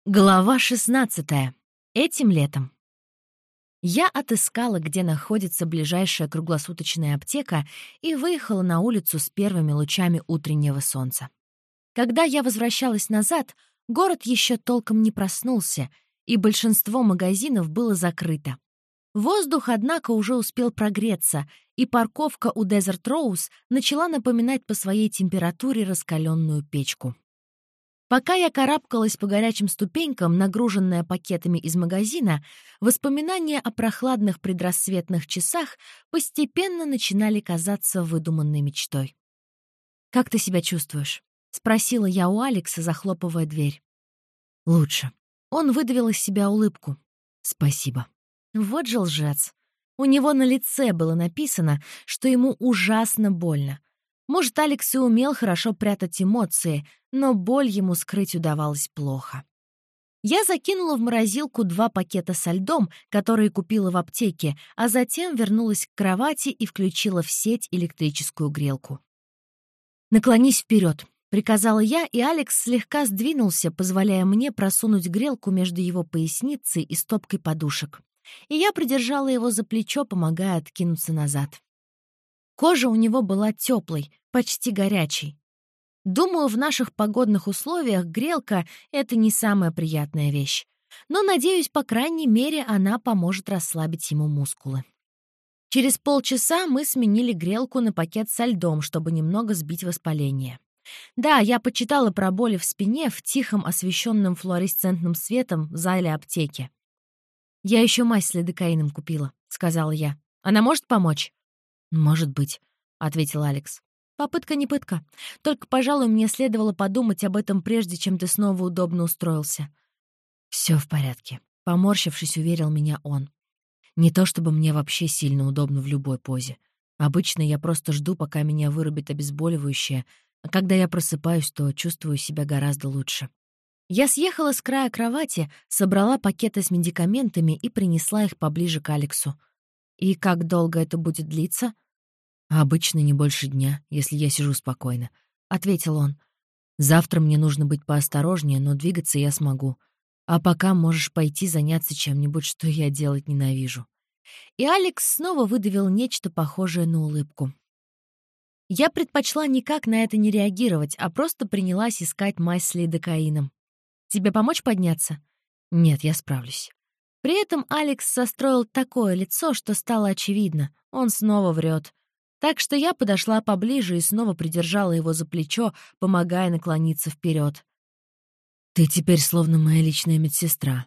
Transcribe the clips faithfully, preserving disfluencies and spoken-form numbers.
Глава шестнадцатая. Этим летом. Я отыскала, где находится ближайшая круглосуточная аптека, и выехала на улицу с первыми лучами утреннего солнца. Когда я возвращалась назад, город еще толком не проснулся, и большинство магазинов было закрыто. Воздух, однако, уже успел прогреться, и парковка у Desert Rose начала напоминать по своей температуре раскаленную печку. Пока я карабкалась по горячим ступенькам, нагруженная пакетами из магазина, воспоминания о прохладных предрассветных часах постепенно начинали казаться выдуманной мечтой. «Как ты себя чувствуешь?» — спросила я у Алекса, захлопывая дверь. «Лучше». Он выдавил из себя улыбку. «Спасибо». Вот же лжец. У него на лице было написано, что ему ужасно больно. Может, Алекс и умел хорошо прятать эмоции, но боль ему скрыть удавалось плохо. Я закинула в морозилку два пакета со льдом, которые купила в аптеке, а затем вернулась к кровати и включила в сеть электрическую грелку. «Наклонись вперед», — приказала я, и Алекс слегка сдвинулся, позволяя мне просунуть грелку между его поясницей и стопкой подушек. И я придержала его за плечо, помогая откинуться назад. Кожа у него была теплой, почти горячей. Думаю, в наших погодных условиях грелка — это не самая приятная вещь. Но, надеюсь, по крайней мере, она поможет расслабить ему мускулы. Через полчаса мы сменили грелку на пакет со льдом, чтобы немного сбить воспаление. Да, я почитала про боли в спине в тихом, освещенном флуоресцентным светом в зале аптеки. «Я еще мазь с лидокаином купила», — сказала я. «Она может помочь?» «Может быть», — ответил Алекс. «Попытка не пытка. Только, пожалуй, мне следовало подумать об этом прежде, чем ты снова удобно устроился». «Все в порядке», — поморщившись, уверил меня он. «Не то чтобы мне вообще сильно удобно в любой позе. Обычно я просто жду, пока меня вырубит обезболивающее, а когда я просыпаюсь, то чувствую себя гораздо лучше». Я съехала с края кровати, собрала пакеты с медикаментами и принесла их поближе к Алексу. «И как долго это будет длиться?» «Обычно не больше дня, если я сижу спокойно», — ответил он. «Завтра мне нужно быть поосторожнее, но двигаться я смогу. А пока можешь пойти заняться чем-нибудь, что я делать ненавижу». И Алекс снова выдавил нечто похожее на улыбку. Я предпочла никак на это не реагировать, а просто принялась искать мазь с лидокаином. «Тебе помочь подняться?» «Нет, я справлюсь». При этом Алекс состроил такое лицо, что стало очевидно. Он снова врет. Так что я подошла поближе и снова придержала его за плечо, помогая наклониться вперед. «Ты теперь словно моя личная медсестра»,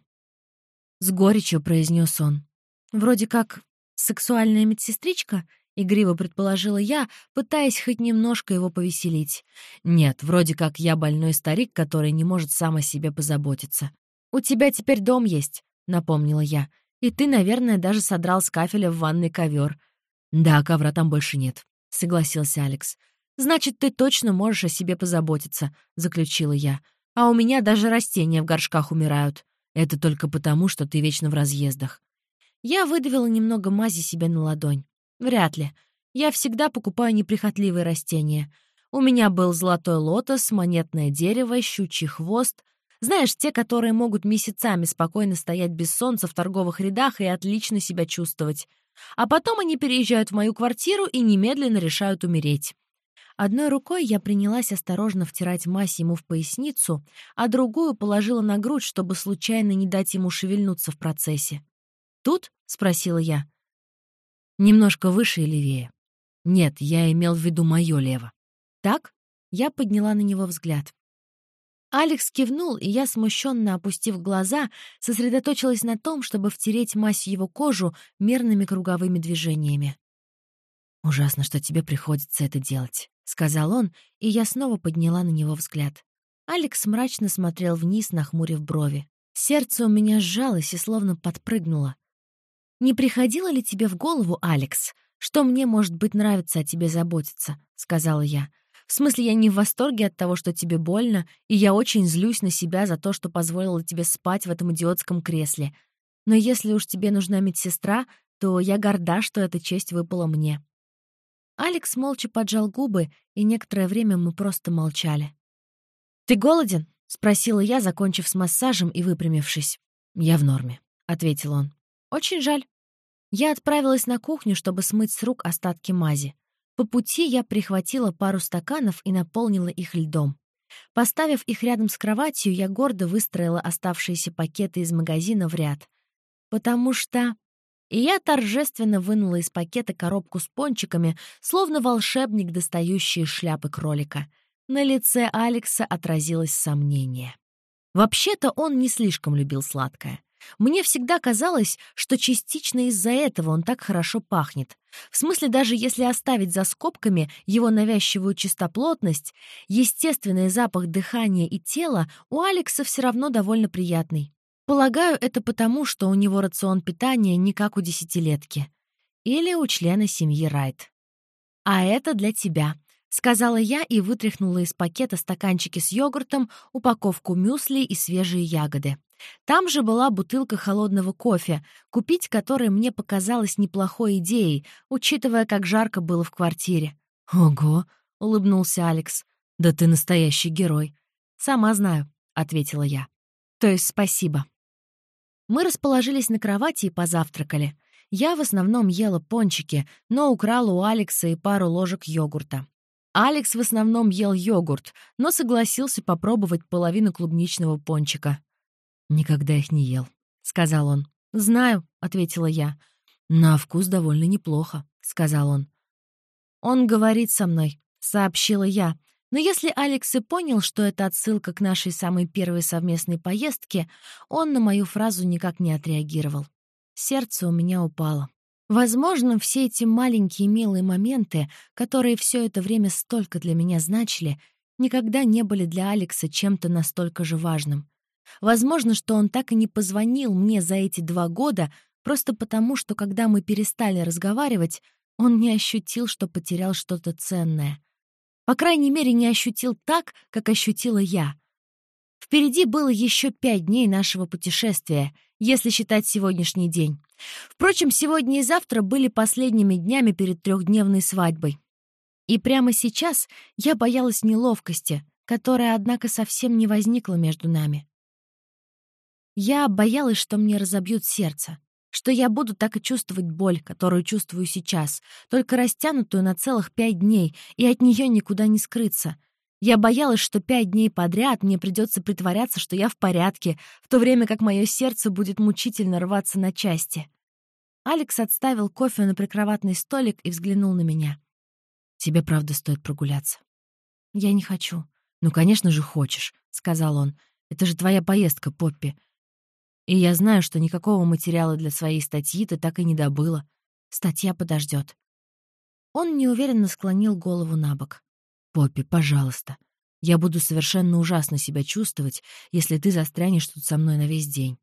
— с горечью произнес он. «Вроде как сексуальная медсестричка?» — игриво предположила я, пытаясь хоть немножко его повеселить. «Нет, вроде как я больной старик, который не может сам о себе позаботиться». «У тебя теперь дом есть», — напомнила я. «И ты, наверное, даже содрал с кафеля в ванной ковер». «Да, ковра там больше нет», — согласился Алекс. «Значит, ты точно можешь о себе позаботиться», — заключила я. «А у меня даже растения в горшках умирают. Это только потому, что ты вечно в разъездах». Я выдавила немного мази себе на ладонь. «Вряд ли. Я всегда покупаю неприхотливые растения. У меня был золотой лотос, монетное дерево, щучий хвост. Знаешь, те, которые могут месяцами спокойно стоять без солнца в торговых рядах и отлично себя чувствовать. А потом они переезжают в мою квартиру и немедленно решают умереть». Одной рукой я принялась осторожно втирать мазь ему в поясницу, а другую положила на грудь, чтобы случайно не дать ему шевельнуться в процессе. «Тут?» — спросила я. «Немножко выше и левее». «Нет, я имел в виду моё лево». «Так?» — я подняла на него взгляд. Алекс кивнул, и я, смущенно опустив глаза, сосредоточилась на том, чтобы втереть мазь в его кожу мерными круговыми движениями. «Ужасно, что тебе приходится это делать», — сказал он, и я снова подняла на него взгляд. Алекс мрачно смотрел вниз, нахмурив брови. Сердце у меня сжалось и словно подпрыгнуло. «Не приходило ли тебе в голову, Алекс, что мне, может быть, нравится о тебе заботиться?» — сказала я. «В смысле, я не в восторге от того, что тебе больно, и я очень злюсь на себя за то, что позволила тебе спать в этом идиотском кресле. Но если уж тебе нужна медсестра, то я горда, что эта честь выпала мне». Алекс молча поджал губы, и некоторое время мы просто молчали. «Ты голоден?» — спросила я, закончив с массажем и выпрямившись. «Я в норме», — ответил он. «Очень жаль». Я отправилась на кухню, чтобы смыть с рук остатки мази. По пути я прихватила пару стаканов и наполнила их льдом. Поставив их рядом с кроватью, я гордо выстроила оставшиеся пакеты из магазина в ряд. Потому что... И я торжественно вынула из пакета коробку с пончиками, словно волшебник, достающий из шляпы кролика. На лице Алекса отразилось сомнение. Вообще-то он не слишком любил сладкое. Мне всегда казалось, что частично из-за этого он так хорошо пахнет. В смысле, даже если оставить за скобками его навязчивую чистоплотность, естественный запах дыхания и тела у Алекса все равно довольно приятный. Полагаю, это потому, что у него рацион питания не как у десятилетки. Или у члена семьи Райт. «А это для тебя», — сказала я и вытряхнула из пакета стаканчики с йогуртом, упаковку мюсли и свежие ягоды. Там же была бутылка холодного кофе, купить который мне показалось неплохой идеей, учитывая, как жарко было в квартире. «Ого!» — улыбнулся Алекс. «Да ты настоящий герой!» «Сама знаю», — ответила я. «То есть спасибо». Мы расположились на кровати и позавтракали. Я в основном ела пончики, но украла у Алекса и пару ложек йогурта. Алекс в основном ел йогурт, но согласился попробовать половину клубничного пончика. «Никогда их не ел», — сказал он. «Знаю», — ответила я. «На вкус довольно неплохо», — сказал он. «Он говорит со мной», — сообщила я. Но если Алекс и понял, что это отсылка к нашей самой первой совместной поездке, он на мою фразу никак не отреагировал. Сердце у меня упало. Возможно, все эти маленькие милые моменты, которые все это время столько для меня значили, никогда не были для Алекса чем-то настолько же важным. Возможно, что он так и не позвонил мне за эти два года, просто потому, что когда мы перестали разговаривать, он не ощутил, что потерял что-то ценное. По крайней мере, не ощутил так, как ощутила я. Впереди было еще пять дней нашего путешествия, если считать сегодняшний день. Впрочем, сегодня и завтра были последними днями перед трехдневной свадьбой. И прямо сейчас я боялась неловкости, которая, однако, совсем не возникла между нами. Я боялась, что мне разобьют сердце, что я буду так и чувствовать боль, которую чувствую сейчас, только растянутую на целых пять дней, и от нее никуда не скрыться. Я боялась, что пять дней подряд мне придется притворяться, что я в порядке, в то время как мое сердце будет мучительно рваться на части. Алекс отставил кофе на прикроватный столик и взглянул на меня. «Тебе правда стоит прогуляться?» «Я не хочу». «Ну, конечно же, хочешь», — сказал он. «Это же твоя поездка, Поппи. И я знаю, что никакого материала для своей статьи ты так и не добыла. Статья подождет». Он неуверенно склонил голову на бок. «Поппи, пожалуйста. Я буду совершенно ужасно себя чувствовать, если ты застрянешь тут со мной на весь день».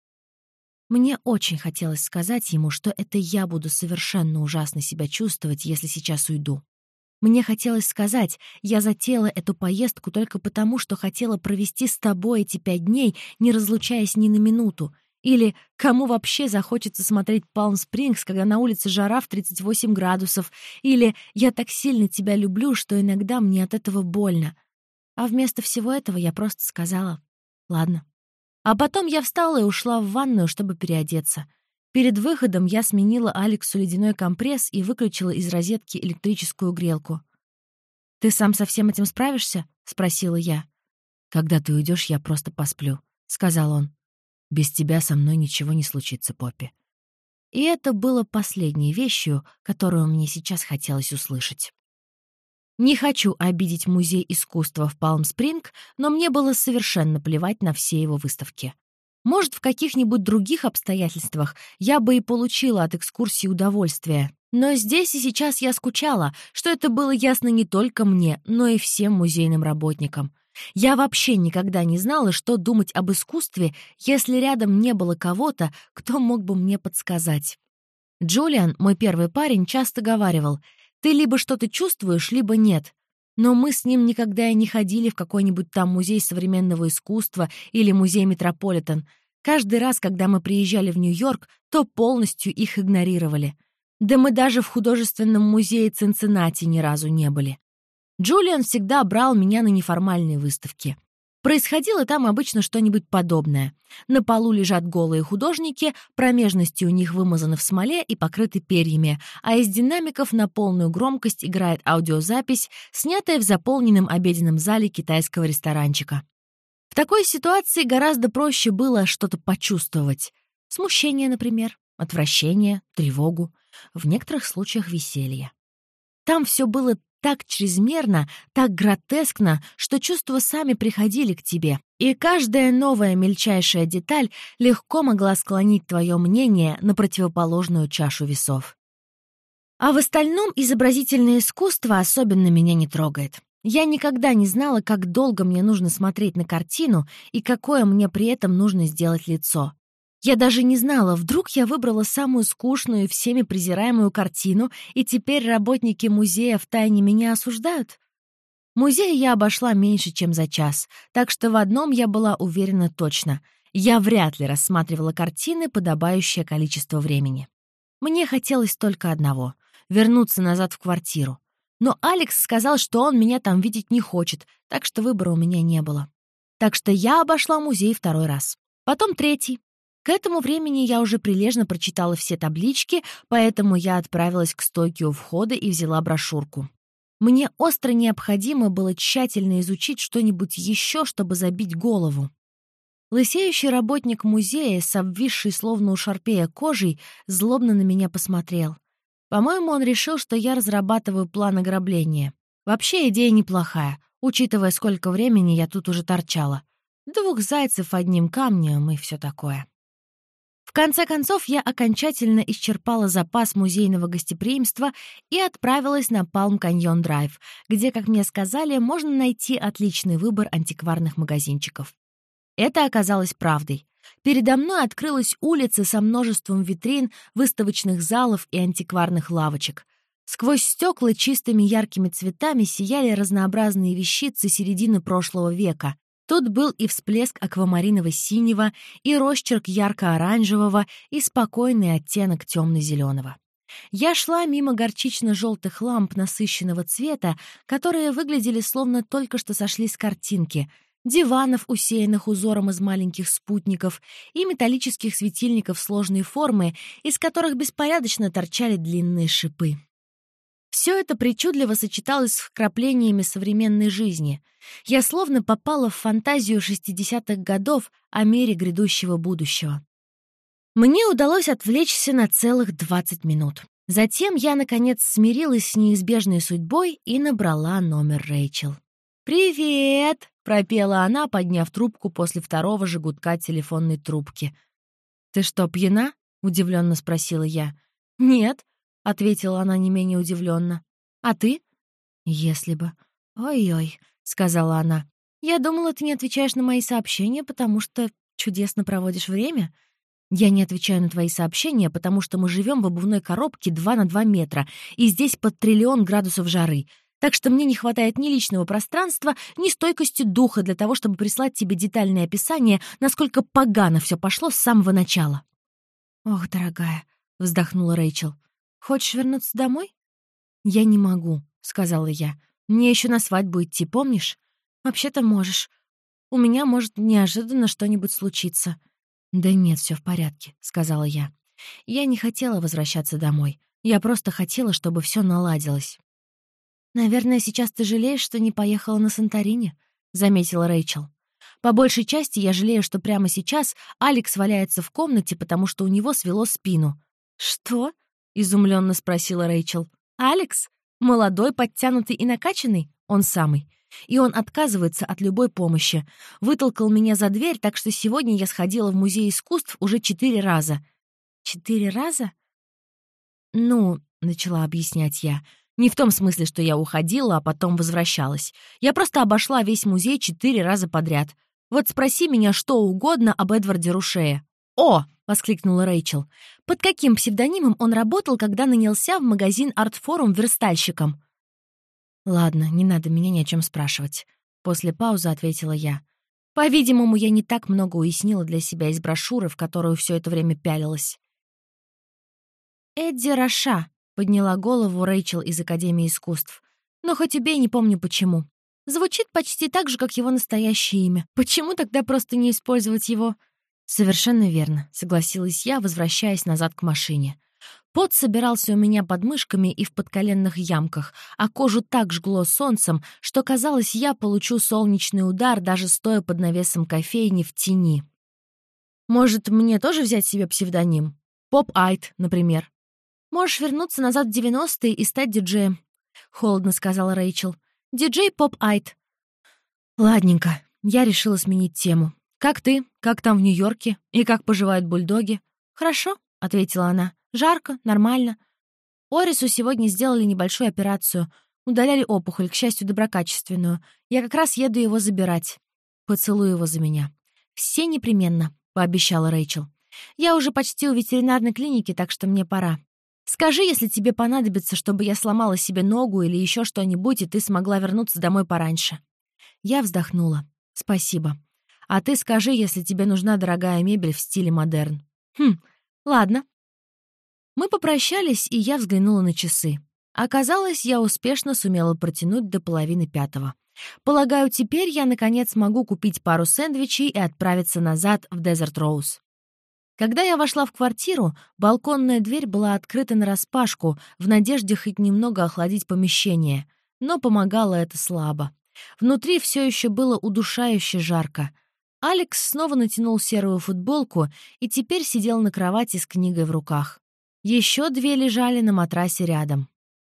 Мне очень хотелось сказать ему, что это я буду совершенно ужасно себя чувствовать, если сейчас уйду. Мне хотелось сказать, я затеяла эту поездку только потому, что хотела провести с тобой эти пять дней, не разлучаясь ни на минуту. Или кому вообще захочется смотреть Палм-Спрингс, когда на улице жара в тридцать восемь градусов. Или я так сильно тебя люблю, что иногда мне от этого больно. А вместо всего этого я просто сказала «ладно». А потом я встала и ушла в ванную, чтобы переодеться. Перед выходом я сменила Алексу ледяной компресс и выключила из розетки электрическую грелку. «Ты сам со всем этим справишься?» — спросила я. «Когда ты уйдешь, я просто посплю», — сказал он. «Без тебя со мной ничего не случится, Поппи». И это было последней вещью, которую мне сейчас хотелось услышать. Не хочу обидеть музей искусства в Палм-Спринг, но мне было совершенно плевать на все его выставки. Может, в каких-нибудь других обстоятельствах я бы и получила от экскурсии удовольствие. Но здесь и сейчас я скучала, что это было ясно не только мне, но и всем музейным работникам. Я вообще никогда не знала, что думать об искусстве, если рядом не было кого-то, кто мог бы мне подсказать. Джулиан, мой первый парень, часто говаривал: «Ты либо что-то чувствуешь, либо нет». Но мы с ним никогда и не ходили в какой-нибудь там музей современного искусства или музей Метрополитен. Каждый раз, когда мы приезжали в Нью-Йорк, то полностью их игнорировали. Да мы даже в художественном музее Цинциннати ни разу не были. Джулиан всегда брал меня на неформальные выставки. Происходило там обычно что-нибудь подобное. На полу лежат голые художники, промежности у них вымазаны в смоле и покрыты перьями, а из динамиков на полную громкость играет аудиозапись, снятая в заполненном обеденном зале китайского ресторанчика. В такой ситуации гораздо проще было что-то почувствовать. Смущение, например, отвращение, тревогу, в некоторых случаях веселье. Там все было так чрезмерно, так гротескно, что чувства сами приходили к тебе, и каждая новая мельчайшая деталь легко могла склонить твое мнение на противоположную чашу весов. А в остальном изобразительное искусство особенно меня не трогает. Я никогда не знала, как долго мне нужно смотреть на картину и какое мне при этом нужно сделать лицо. Я даже не знала, вдруг я выбрала самую скучную и всеми презираемую картину, и теперь работники музея втайне меня осуждают? Музей я обошла меньше, чем за час, так что в одном я была уверена точно. Я вряд ли рассматривала картины подобающее количество времени. Мне хотелось только одного — вернуться назад в квартиру. Но Алекс сказал, что он меня там видеть не хочет, так что выбора у меня не было. Так что я обошла музей второй раз. Потом третий. К этому времени я уже прилежно прочитала все таблички, поэтому я отправилась к стойке у входа и взяла брошюрку. Мне остро необходимо было тщательно изучить что-нибудь еще, чтобы забить голову. Лысеющий работник музея, с обвисшей словно у шарпея кожей, злобно на меня посмотрел. По-моему, он решил, что я разрабатываю план ограбления. Вообще идея неплохая, учитывая, сколько времени я тут уже торчала. Двух зайцев одним камнем и все такое. В конце концов, я окончательно исчерпала запас музейного гостеприимства и отправилась на Палм-Каньон-Драйв, где, как мне сказали, можно найти отличный выбор антикварных магазинчиков. Это оказалось правдой. Передо мной открылась улица со множеством витрин, выставочных залов и антикварных лавочек. Сквозь стекла чистыми яркими цветами сияли разнообразные вещицы середины прошлого века. Тут был и всплеск аквамариново-синего, и росчерк ярко-оранжевого, и спокойный оттенок темно-зеленого. Я шла мимо горчично-желтых ламп насыщенного цвета, которые выглядели словно только что сошли с картинки, диванов, усеянных узором из маленьких спутников, и металлических светильников сложной формы, из которых беспорядочно торчали длинные шипы. Все это причудливо сочеталось с вкраплениями современной жизни. Я словно попала в фантазию шестидесятых годов о мире грядущего будущего. Мне удалось отвлечься на целых двадцать минут. Затем я, наконец, смирилась с неизбежной судьбой и набрала номер Рэйчел. «Привет!» — пропела она, подняв трубку после второго же гудка телефонной трубки. «Ты что, пьяна?» — удивленно спросила я. «Нет», — ответила она не менее удивленно. «А ты?» «Если бы». «Ой-ой», — сказала она. «Я думала, ты не отвечаешь на мои сообщения, потому что чудесно проводишь время». «Я не отвечаю на твои сообщения, потому что мы живем в обувной коробке два на два метра, и здесь под триллион градусов жары. Так что мне не хватает ни личного пространства, ни стойкости духа для того, чтобы прислать тебе детальное описание, насколько погано все пошло с самого начала». «Ох, дорогая», — вздохнула Рэйчел. «Хочешь вернуться домой?» «Я не могу», — сказала я. «Мне еще на свадьбу идти, помнишь?» «Вообще-то можешь. У меня может неожиданно что-нибудь случиться». «Да нет, все в порядке», — сказала я. Я не хотела возвращаться домой. Я просто хотела, чтобы все наладилось. «Наверное, сейчас ты жалеешь, что не поехала на Санторини?» — заметила Рэйчел. «По большей части я жалею, что прямо сейчас Алекс валяется в комнате, потому что у него свело спину». «Что?» — изумленно спросила Рэйчел. «Алекс? Молодой, подтянутый и накачанный? Он самый. И он отказывается от любой помощи. Вытолкал меня за дверь, так что сегодня я сходила в музей искусств уже четыре раза». «Четыре раза?» «Ну, — начала объяснять я, — не в том смысле, что я уходила, а потом возвращалась. Я просто обошла весь музей четыре раза подряд. Вот спроси меня что угодно об Эдварде Рушее». «О!» — воскликнула Рэйчел. «Под каким псевдонимом он работал, когда нанялся в магазин «Артфорум» верстальщиком?» «Ладно, не надо меня ни о чем спрашивать», — после паузы ответила я. По-видимому, я не так много уяснила для себя из брошюры, в которую все это время пялилась. «Эдди Роша», — подняла голову Рэйчел из Академии искусств. «Но хоть убей, не помню почему. Звучит почти так же, как его настоящее имя. Почему тогда просто не использовать его? Совершенно верно, согласилась я, возвращаясь назад к машине. Пот собирался у меня под мышками и в подколенных ямках, а кожу так жгло солнцем, что, казалось, я получу солнечный удар, даже стоя под навесом кофейни в тени. Может, мне тоже взять себе псевдоним? Поп-Айт, например. Можешь вернуться назад в девяностые и стать диджеем, — холодно сказала Рэйчел. Диджей Поп-Айт. Ладненько, я решила сменить тему. Как ты? Как там в Нью-Йорке? И как поживают бульдоги? Хорошо, — ответила она. Жарко, нормально. Орису сегодня сделали небольшую операцию. Удаляли опухоль, к счастью, доброкачественную. Я как раз еду его забирать. Поцелуй его за меня. Все непременно, — пообещала Рэйчел. Я уже почти у ветеринарной клиники, так что мне пора. Скажи, если тебе понадобится, чтобы я сломала себе ногу или еще что-нибудь, и ты смогла вернуться домой пораньше. Я вздохнула. Спасибо. А ты скажи, если тебе нужна дорогая мебель в стиле модерн. Хм, ладно. Мы попрощались, и я взглянула на часы. Оказалось, я успешно сумела протянуть до половины пятого. Полагаю, теперь я, наконец, могу купить пару сэндвичей и отправиться назад в Дезерт Роуз. Когда я вошла в квартиру, балконная дверь была открыта нараспашку, в надежде хоть немного охладить помещение, но помогало это слабо. Внутри все еще было удушающе жарко. Алекс снова натянул серую футболку и теперь сидел на кровати с книгой в руках. Еще две лежали на матрасе рядом.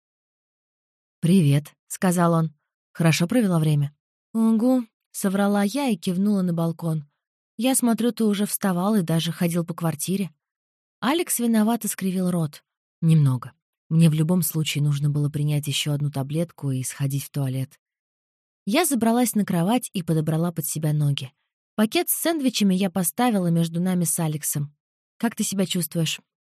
«Привет», — сказал он. «Хорошо провела время?» «Угу», — соврала я и кивнула на балкон. «Я смотрю, ты уже вставал и даже ходил по квартире». Алекс виновато скривил рот. «Немного. Мне в любом случае нужно было принять еще одну таблетку и сходить в туалет». Я забралась на кровать и подобрала под себя ноги. Пакет с сэндвичами я поставила между нами с Алексом. «Как ты себя чувствуешь?»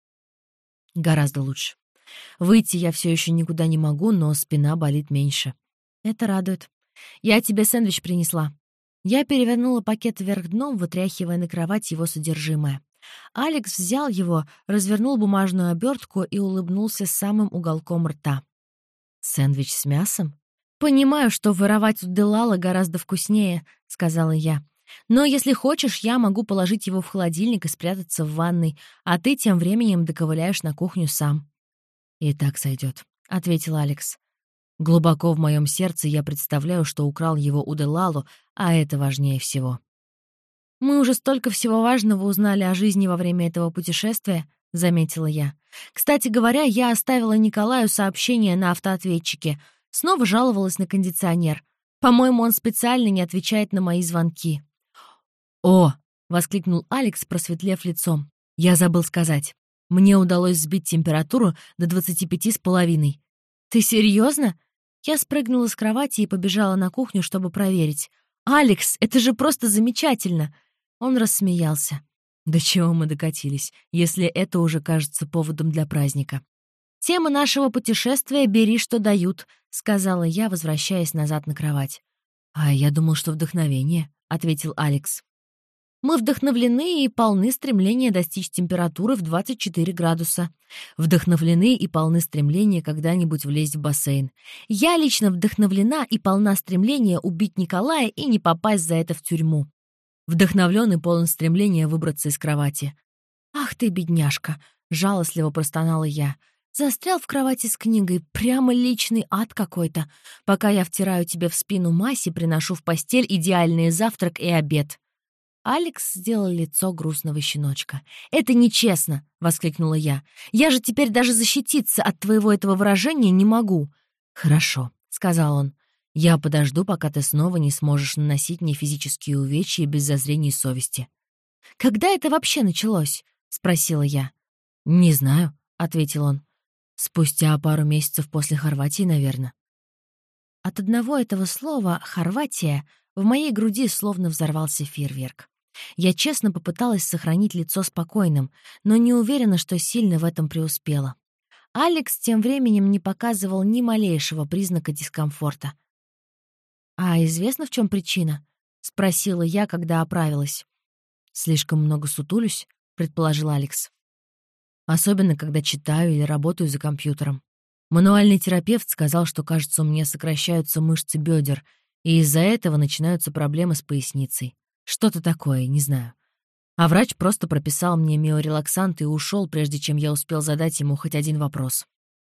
«Гораздо лучше. Выйти я все еще никуда не могу, но спина болит меньше». «Это радует. Я тебе сэндвич принесла». Я перевернула пакет вверх дном, вытряхивая на кровать его содержимое. Алекс взял его, развернул бумажную обертку и улыбнулся самым уголком рта. «Сэндвич с мясом?» «Понимаю, что воровать у Делала гораздо вкуснее», — сказала я. «Но если хочешь, я могу положить его в холодильник и спрятаться в ванной, а ты тем временем доковыляешь на кухню сам». «И так сойдет», — ответил Алекс. «Глубоко в моем сердце я представляю, что украл его у Делалу, а это важнее всего». «Мы уже столько всего важного узнали о жизни во время этого путешествия», — заметила я. «Кстати говоря, я оставила Николаю сообщение на автоответчике. Снова жаловалась на кондиционер. По-моему, он специально не отвечает на мои звонки». «О!» — воскликнул Алекс, просветлев лицом. «Я забыл сказать. Мне удалось сбить температуру до двадцати пяти с половиной». «Ты серьезно?» Я спрыгнула с кровати и побежала на кухню, чтобы проверить. «Алекс, это же просто замечательно!» Он рассмеялся. «До чего мы докатились, если это уже кажется поводом для праздника?» «Тема нашего путешествия — бери, что дают», — сказала я, возвращаясь назад на кровать. «А я думал, что вдохновение», — ответил Алекс. «Мы вдохновлены и полны стремления достичь температуры в двадцать четыре градуса. Вдохновлены и полны стремления когда-нибудь влезть в бассейн. Я лично вдохновлена и полна стремления убить Николая и не попасть за это в тюрьму. Вдохновлен и полон стремления выбраться из кровати». «Ах ты, бедняжка!» — жалостливо простонала я. «Застрял в кровати с книгой. Прямо личный ад какой-то. Пока я втираю тебе в спину мазь и приношу в постель идеальный завтрак и обед». Алекс сделал лицо грустного щеночка. «Это нечестно!» — воскликнула я. «Я же теперь даже защититься от твоего этого выражения не могу». «Хорошо», — сказал он. «Я подожду, пока ты снова не сможешь наносить мне физические увечья без зазрений совести». «Когда это вообще началось?» — спросила я. «Не знаю», — ответил он. «Спустя пару месяцев после Хорватии, наверное». От одного этого слова «Хорватия» в моей груди словно взорвался фейерверк. Я честно попыталась сохранить лицо спокойным, но не уверена, что сильно в этом преуспела. Алекс тем временем не показывал ни малейшего признака дискомфорта. «А известно, в чем причина?» — спросила я, когда оправилась. «Слишком много сутулюсь», — предположил Алекс. «Особенно, когда читаю или работаю за компьютером. Мануальный терапевт сказал, что, кажется, у меня сокращаются мышцы бедер, и из-за этого начинаются проблемы с поясницей. Что-то такое, не знаю. А врач просто прописал мне миорелаксант и ушел, прежде чем я успел задать ему хоть один вопрос.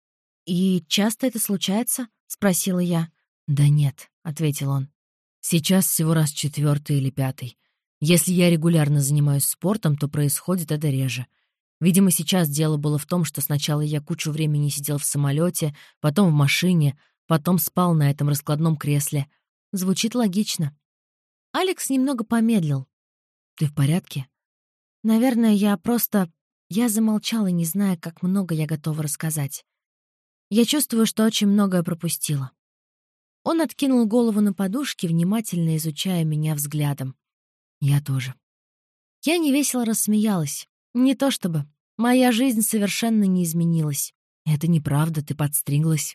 «И часто это случается?» — спросила я. «Да нет», — ответил он. «Сейчас всего раз четвертый или пятый. Если я регулярно занимаюсь спортом, то происходит это реже. Видимо, сейчас дело было в том, что сначала я кучу времени сидел в самолете, потом в машине, потом спал на этом раскладном кресле. Звучит логично». Алекс немного помедлил. «Ты в порядке?» «Наверное, я просто...» Я замолчала, не зная, как много я готова рассказать. Я чувствую, что очень многое пропустила. Он откинул голову на подушки, внимательно изучая меня взглядом. Я тоже. Я невесело рассмеялась. Не то чтобы. Моя жизнь совершенно не изменилась. Это неправда, ты подстриглась.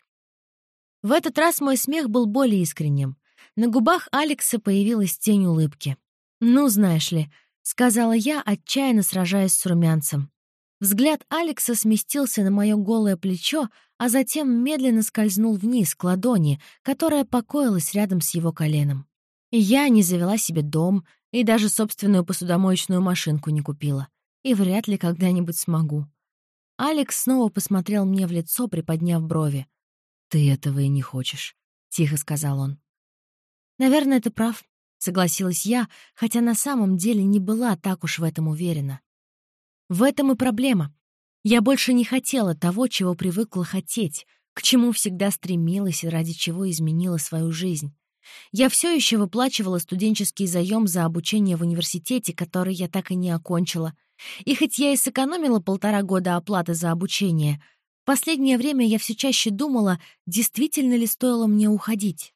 В этот раз мой смех был более искренним. На губах Алекса появилась тень улыбки. «Ну, знаешь ли», — сказала я, отчаянно сражаясь с румянцем. Взгляд Алекса сместился на мое голое плечо, а затем медленно скользнул вниз, к ладони, которая покоилась рядом с его коленом. Я не завела себе дом и даже собственную посудомоечную машинку не купила. И вряд ли когда-нибудь смогу. Алекс снова посмотрел мне в лицо, приподняв брови. «Ты этого и не хочешь», — тихо сказал он. «Наверное, ты прав», — согласилась я, хотя на самом деле не была так уж в этом уверена. В этом и проблема. Я больше не хотела того, чего привыкла хотеть, к чему всегда стремилась и ради чего изменила свою жизнь. Я все еще выплачивала студенческий заем за обучение в университете, который я так и не окончила. И хоть я и сэкономила полтора года оплаты за обучение, в последнее время я все чаще думала, действительно ли стоило мне уходить.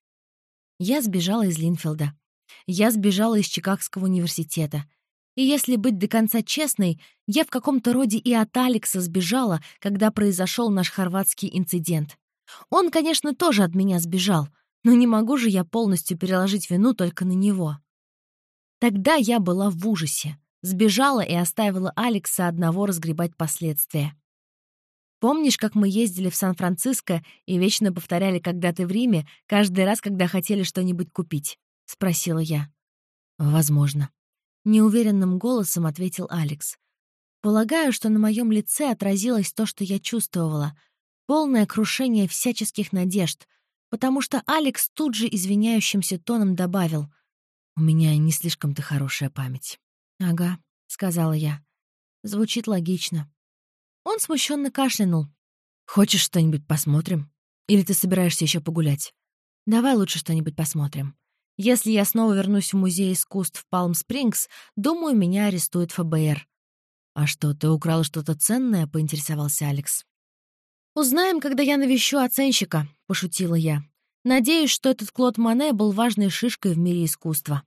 Я сбежала из Линфилда. Я сбежала из Чикагского университета. И если быть до конца честной, я в каком-то роде и от Алекса сбежала, когда произошел наш хорватский инцидент. Он, конечно, тоже от меня сбежал, но не могу же я полностью переложить вину только на него. Тогда я была в ужасе. Сбежала и оставила Алекса одного разгребать последствия. Помнишь, как мы ездили в Сан-Франциско и вечно повторяли «когда ты в Риме» каждый раз, когда хотели что-нибудь купить? — спросила я. «Возможно». Неуверенным голосом ответил Алекс. Полагаю, что на моем лице отразилось то, что я чувствовала. Полное крушение всяческих надежд, потому что Алекс тут же извиняющимся тоном добавил: «У меня не слишком-то хорошая память». «Ага», — сказала я. «Звучит логично». Он смущенно кашлянул. «Хочешь что-нибудь посмотрим? Или ты собираешься еще погулять? Давай лучше что-нибудь посмотрим. Если я снова вернусь в музей искусств Палм-Спрингс, думаю, меня арестует эф бэ эр». «А что, ты украла что-то ценное?» — поинтересовался Алекс. «Узнаем, когда я навещу оценщика», — пошутила я. «Надеюсь, что этот Клод Моне был важной шишкой в мире искусства».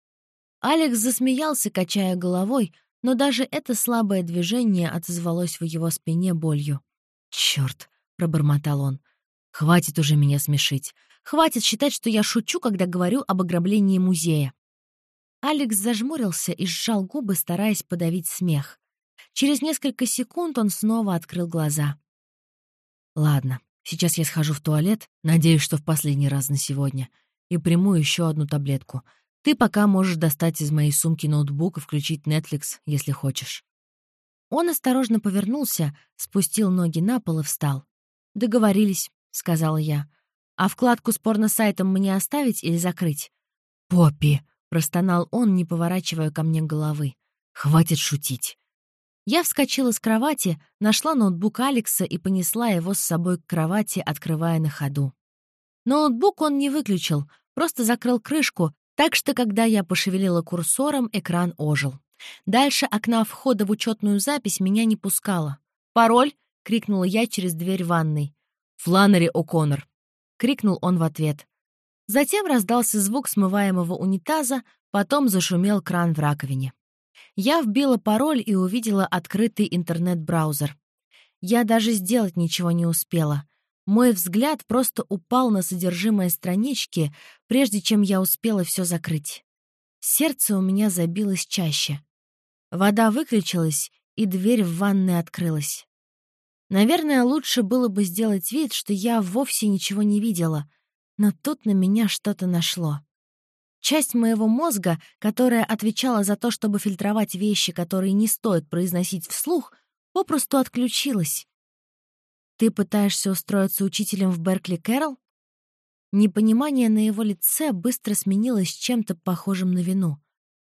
Алекс засмеялся, качая головой, но даже это слабое движение отозвалось в его спине болью. «Чёрт!» — пробормотал он. «Хватит уже меня смешить. Хватит считать, что я шучу, когда говорю об ограблении музея». Алекс зажмурился и сжал губы, стараясь подавить смех. Через несколько секунд он снова открыл глаза. «Ладно, сейчас я схожу в туалет, надеюсь, что в последний раз на сегодня, и приму еще одну таблетку. Ты пока можешь достать из моей сумки ноутбук и включить Netflix, если хочешь». Он осторожно повернулся, спустил ноги на пол и встал. «Договорились», — сказала я. «А вкладку с порносайтом мне оставить или закрыть?» «Поппи!» — простонал он, не поворачивая ко мне головы. «Хватит шутить!» Я вскочила с кровати, нашла ноутбук Алекса и понесла его с собой к кровати, открывая на ходу. Ноутбук он не выключил, просто закрыл крышку, так что, когда я пошевелила курсором, экран ожил. Дальше окна входа в учетную запись меня не пускало. «Пароль!» — крикнула я через дверь ванной. «Фланнери О'Коннор!» — крикнул он в ответ. Затем раздался звук смываемого унитаза, потом зашумел кран в раковине. Я вбила пароль и увидела открытый интернет-браузер. Я даже сделать ничего не успела. Мой взгляд просто упал на содержимое странички, прежде чем я успела все закрыть. Сердце у меня забилось чаще. Вода выключилась, и дверь в ванной открылась. Наверное, лучше было бы сделать вид, что я вовсе ничего не видела, но тут на меня что-то нашло. Часть моего мозга, которая отвечала за то, чтобы фильтровать вещи, которые не стоит произносить вслух, попросту отключилась. «Ты пытаешься устроиться учителем в Беркли, Кэрол?» Непонимание на его лице быстро сменилось чем-то похожим на вину.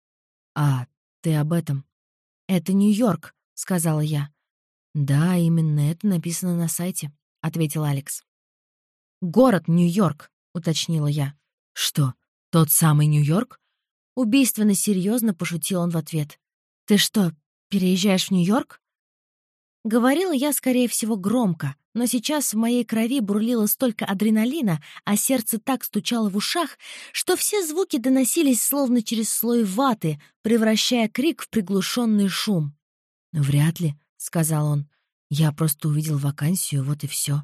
«А, ты об этом?» «Это Нью-Йорк», — сказала я. «Да, именно это написано на сайте», — ответил Алекс. «Город Нью-Йорк», — уточнила я. «Что, тот самый Нью-Йорк?» Убийственно серьезно пошутил он в ответ. «Ты что, переезжаешь в Нью-Йорк?» Говорила я, скорее всего, громко, но сейчас в моей крови бурлило столько адреналина, а сердце так стучало в ушах, что все звуки доносились словно через слой ваты, превращая крик в приглушенный шум. «Вряд ли», — сказал он. «Я просто увидел вакансию, вот и все».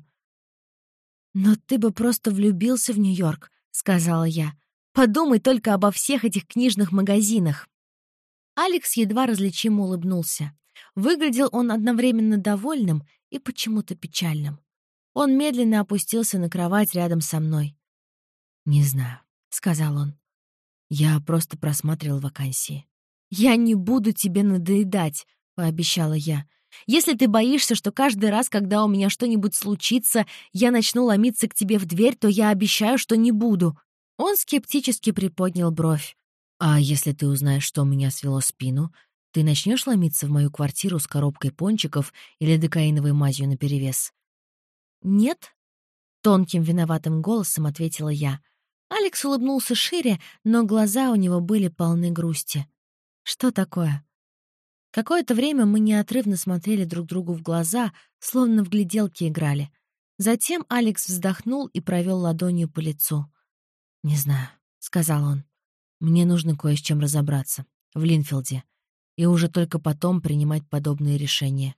«Но ты бы просто влюбился в Нью-Йорк», — сказала я. «Подумай только обо всех этих книжных магазинах». Алекс едва различимо улыбнулся. Выглядел он одновременно довольным и почему-то печальным. Он медленно опустился на кровать рядом со мной. «Не знаю», — сказал он. «Я просто просматривал вакансии». «Я не буду тебе надоедать», — пообещала я. «Если ты боишься, что каждый раз, когда у меня что-нибудь случится, я начну ломиться к тебе в дверь, то я обещаю, что не буду». Он скептически приподнял бровь. «А если ты узнаешь, что у меня свело спину, ты начнешь ломиться в мою квартиру с коробкой пончиков или декаиновой мазью наперевес?» «Нет», — тонким виноватым голосом ответила я. Алекс улыбнулся шире, но глаза у него были полны грусти. «Что такое?» Какое-то время мы неотрывно смотрели друг другу в глаза, словно в гляделки играли. Затем Алекс вздохнул и провел ладонью по лицу. «Не знаю», — сказал он. «Мне нужно кое с чем разобраться. В Линфилде. И уже только потом принимать подобные решения».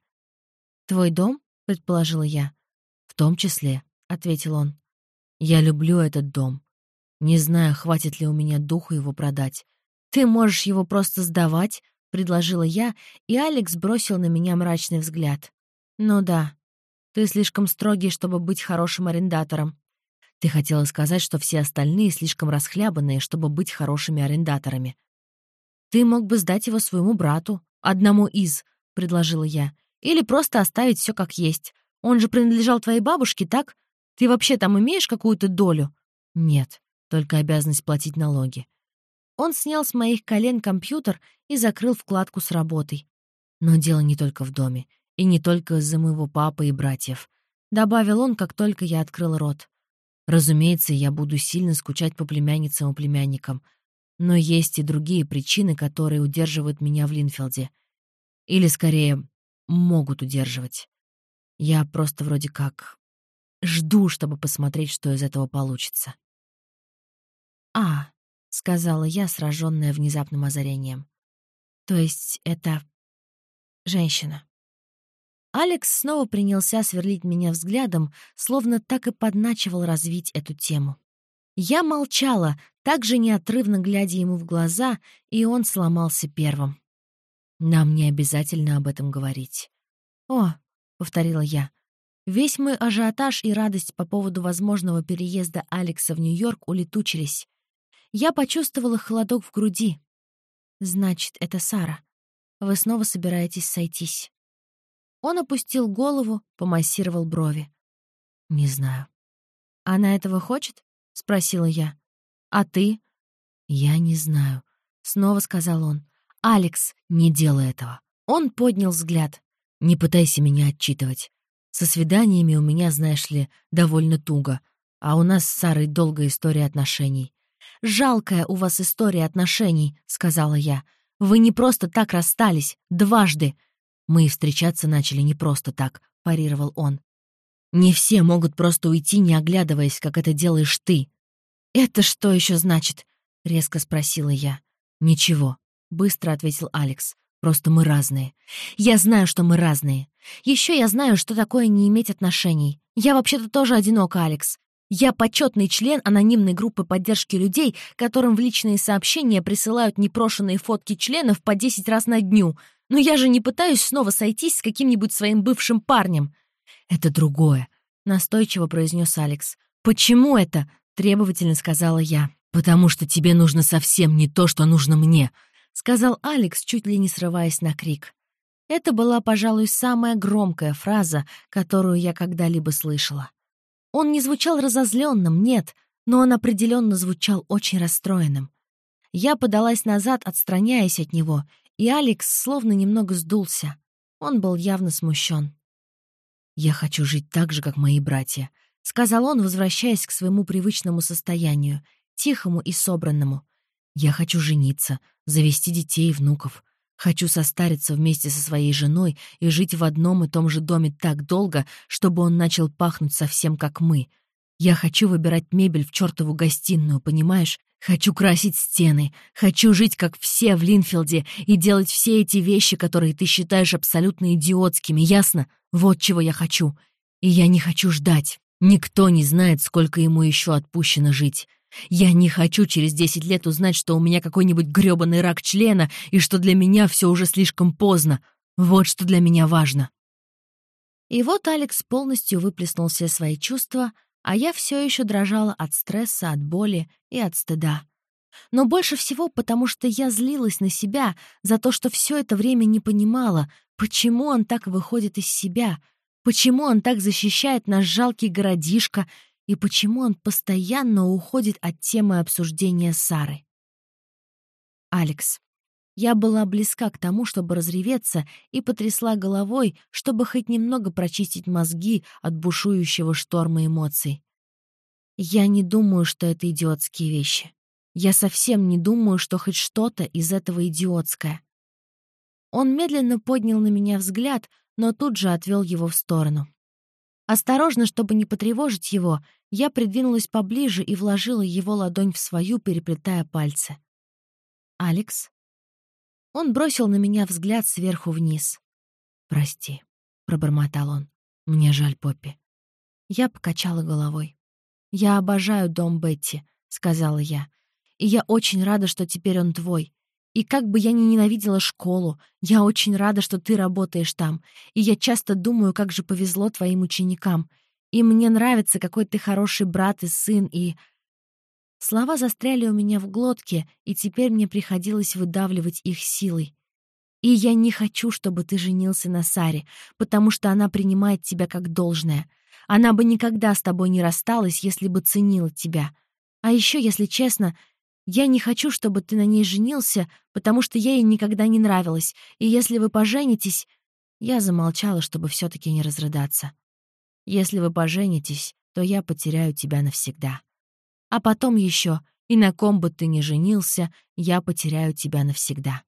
«Твой дом?» — предположила я. «В том числе», — ответил он. «Я люблю этот дом. Не знаю, хватит ли у меня духу его продать. Ты можешь его просто сдавать», — предложила я, и Алекс бросил на меня мрачный взгляд. «Ну да, ты слишком строгий, чтобы быть хорошим арендатором. Ты хотела сказать, что все остальные слишком расхлябанные, чтобы быть хорошими арендаторами. Ты мог бы сдать его своему брату, одному из», — предложила я. «Или просто оставить все как есть. Он же принадлежал твоей бабушке, так? Ты вообще там имеешь какую-то долю?» «Нет, только обязанность платить налоги». Он снял с моих колен компьютер и закрыл вкладку с работой. «Но дело не только в доме, и не только из-за моего папы и братьев», — добавил он, как только я открыл рот. «Разумеется, я буду сильно скучать по племянницам и племянникам, но есть и другие причины, которые удерживают меня в Линфилде. Или, скорее, могут удерживать. Я просто вроде как жду, чтобы посмотреть, что из этого получится». «А», — сказала я, сраженная внезапным озарением. «То есть это женщина». Алекс снова принялся сверлить меня взглядом, словно так и подначивал развить эту тему. Я молчала, также неотрывно глядя ему в глаза, и он сломался первым. «Нам не обязательно об этом говорить». «О», — повторила я, — весь мой ажиотаж и радость по поводу возможного переезда Алекса в Нью-Йорк улетучились. Я почувствовала холодок в груди. «Значит, это Сара. Вы снова собираетесь сойтись?» Он опустил голову, помассировал брови. «Не знаю». «Она этого хочет?» — спросила я. «А ты?» «Я не знаю», — снова сказал он. «Алекс, не делай этого». Он поднял взгляд. «Не пытайся меня отчитывать. Со свиданиями у меня, знаешь ли, довольно туго, а у нас с Сарой долгая история отношений». «Жалкая у вас история отношений», — сказала я. «Вы не просто так расстались, дважды». «Мы и встречаться начали не просто так», — парировал он. «Не все могут просто уйти, не оглядываясь, как это делаешь ты». «Это что еще значит?» — резко спросила я. «Ничего», — быстро ответил Алекс. «Просто мы разные. Я знаю, что мы разные. Еще я знаю, что такое не иметь отношений. Я вообще-то тоже одинока, Алекс. Я почетный член анонимной группы поддержки людей, которым в личные сообщения присылают непрошенные фотки членов по десять раз на дню. Но я же не пытаюсь снова сойтись с каким-нибудь своим бывшим парнем». «Это другое», — настойчиво произнес Алекс. «Почему это?» — требовательно сказала я. «Потому что тебе нужно совсем не то, что нужно мне», — сказал Алекс, чуть ли не срываясь на крик. Это была, пожалуй, самая громкая фраза, которую я когда-либо слышала. Он не звучал разозленным, нет, но он определенно звучал очень расстроенным. Я подалась назад, отстраняясь от него, и Алекс словно немного сдулся. Он был явно смущен. «Я хочу жить так же, как мои братья», — сказал он, возвращаясь к своему привычному состоянию, тихому и собранному. «Я хочу жениться, завести детей и внуков. Хочу состариться вместе со своей женой и жить в одном и том же доме так долго, чтобы он начал пахнуть совсем как мы. Я хочу выбирать мебель в чертову гостиную, понимаешь? Хочу красить стены. Хочу жить, как все в Линфилде, и делать все эти вещи, которые ты считаешь абсолютно идиотскими, ясно? Вот чего я хочу. И я не хочу ждать. Никто не знает, сколько ему еще отпущено жить. Я не хочу через десять лет узнать, что у меня какой-нибудь грёбаный рак члена и что для меня все уже слишком поздно. Вот что для меня важно». И вот Алекс полностью выплеснул все свои чувства, а я все еще дрожала от стресса, от боли и от стыда. Но больше всего потому, что я злилась на себя за то, что все это время не понимала, почему он так выходит из себя, почему он так защищает наш жалкий городишко и почему он постоянно уходит от темы обсуждения Сары. «Алекс». Я была близка к тому, чтобы разреветься, и потрясла головой, чтобы хоть немного прочистить мозги от бушующего шторма эмоций. Я не думаю, что это идиотские вещи. Я совсем не думаю, что хоть что-то из этого идиотское. Он медленно поднял на меня взгляд, но тут же отвел его в сторону. Осторожно, чтобы не потревожить его, я придвинулась поближе и вложила его ладонь в свою, переплетая пальцы. «Алекс?» Он бросил на меня взгляд сверху вниз. «Прости», — пробормотал он. «Мне жаль, Поппи». Я покачала головой. «Я обожаю дом Бетти», — сказала я. «И я очень рада, что теперь он твой. И как бы я ни ненавидела школу, я очень рада, что ты работаешь там. И я часто думаю, как же повезло твоим ученикам. И мне нравится, какой ты хороший брат и сын, и...» Слова застряли у меня в глотке, и теперь мне приходилось выдавливать их силой. «И я не хочу, чтобы ты женился на Саре, потому что она принимает тебя как должное. Она бы никогда с тобой не рассталась, если бы ценила тебя. А еще, если честно, я не хочу, чтобы ты на ней женился, потому что я ей никогда не нравилась, и если вы поженитесь...» Я замолчала, чтобы все-таки не разрыдаться. «Если вы поженитесь, то я потеряю тебя навсегда. А потом еще, и на ком бы ты ни женился, я потеряю тебя навсегда».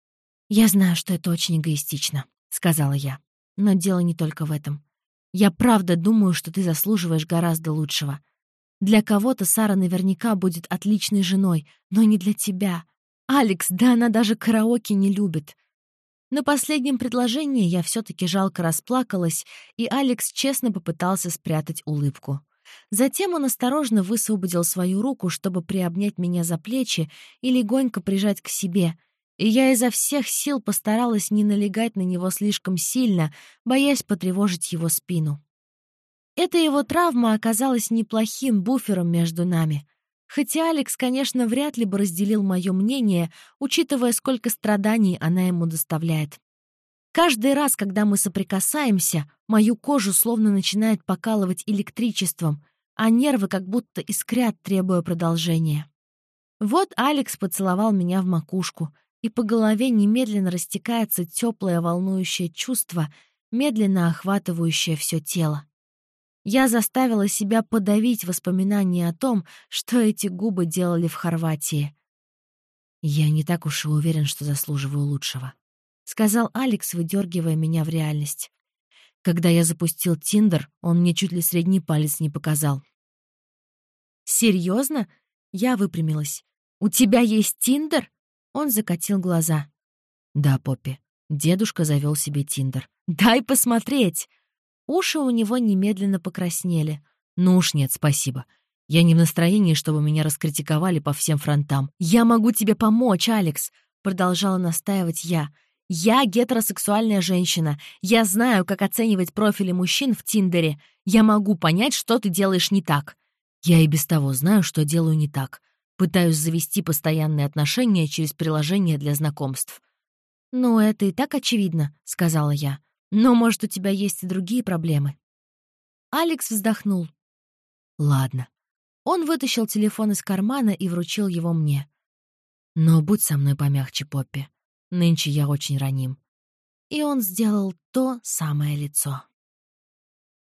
«Я знаю, что это очень эгоистично», — сказала я. «Но дело не только в этом. Я правда думаю, что ты заслуживаешь гораздо лучшего. Для кого-то Сара наверняка будет отличной женой, но не для тебя. Алекс, да она даже караоке не любит». На последнем предложении я все-таки жалко расплакалась, и Алекс честно попытался спрятать улыбку. Затем он осторожно высвободил свою руку, чтобы приобнять меня за плечи и легонько прижать к себе, и я изо всех сил постаралась не налегать на него слишком сильно, боясь потревожить его спину. Эта его травма оказалась неплохим буфером между нами. Хотя Алекс, конечно, вряд ли бы разделил мое мнение, учитывая, сколько страданий она ему доставляет. Каждый раз, когда мы соприкасаемся, мою кожу словно начинает покалывать электричеством, а нервы как будто искрят, требуя продолжения. Вот Алекс поцеловал меня в макушку, и по голове немедленно растекается теплое волнующее чувство, медленно охватывающее все тело. Я заставила себя подавить воспоминания о том, что эти губы делали в Хорватии. «Я не так уж и уверен, что заслуживаю лучшего», — сказал Алекс, выдергивая меня в реальность. «Когда я запустил Тиндер, он мне чуть ли средний палец не показал». «Серьезно?» — я выпрямилась. «У тебя есть Тиндер?» Он закатил глаза. «Да, Поппи, дедушка завел себе Тиндер». «Дай посмотреть!» Уши у него немедленно покраснели. «Ну уж нет, спасибо. Я не в настроении, чтобы меня раскритиковали по всем фронтам». «Я могу тебе помочь, Алекс!» — продолжала настаивать я. «Я гетеросексуальная женщина. Я знаю, как оценивать профили мужчин в Тиндере. Я могу понять, что ты делаешь не так». «Я и без того знаю, что делаю не так. Пытаюсь завести постоянные отношения через приложение для знакомств. «Ну, это и так очевидно», — сказала я. «Но, может, у тебя есть и другие проблемы?» Алекс вздохнул. «Ладно». Он вытащил телефон из кармана и вручил его мне. «Но будь со мной помягче, Поппи. Нынче я очень раним». И он сделал то самое лицо.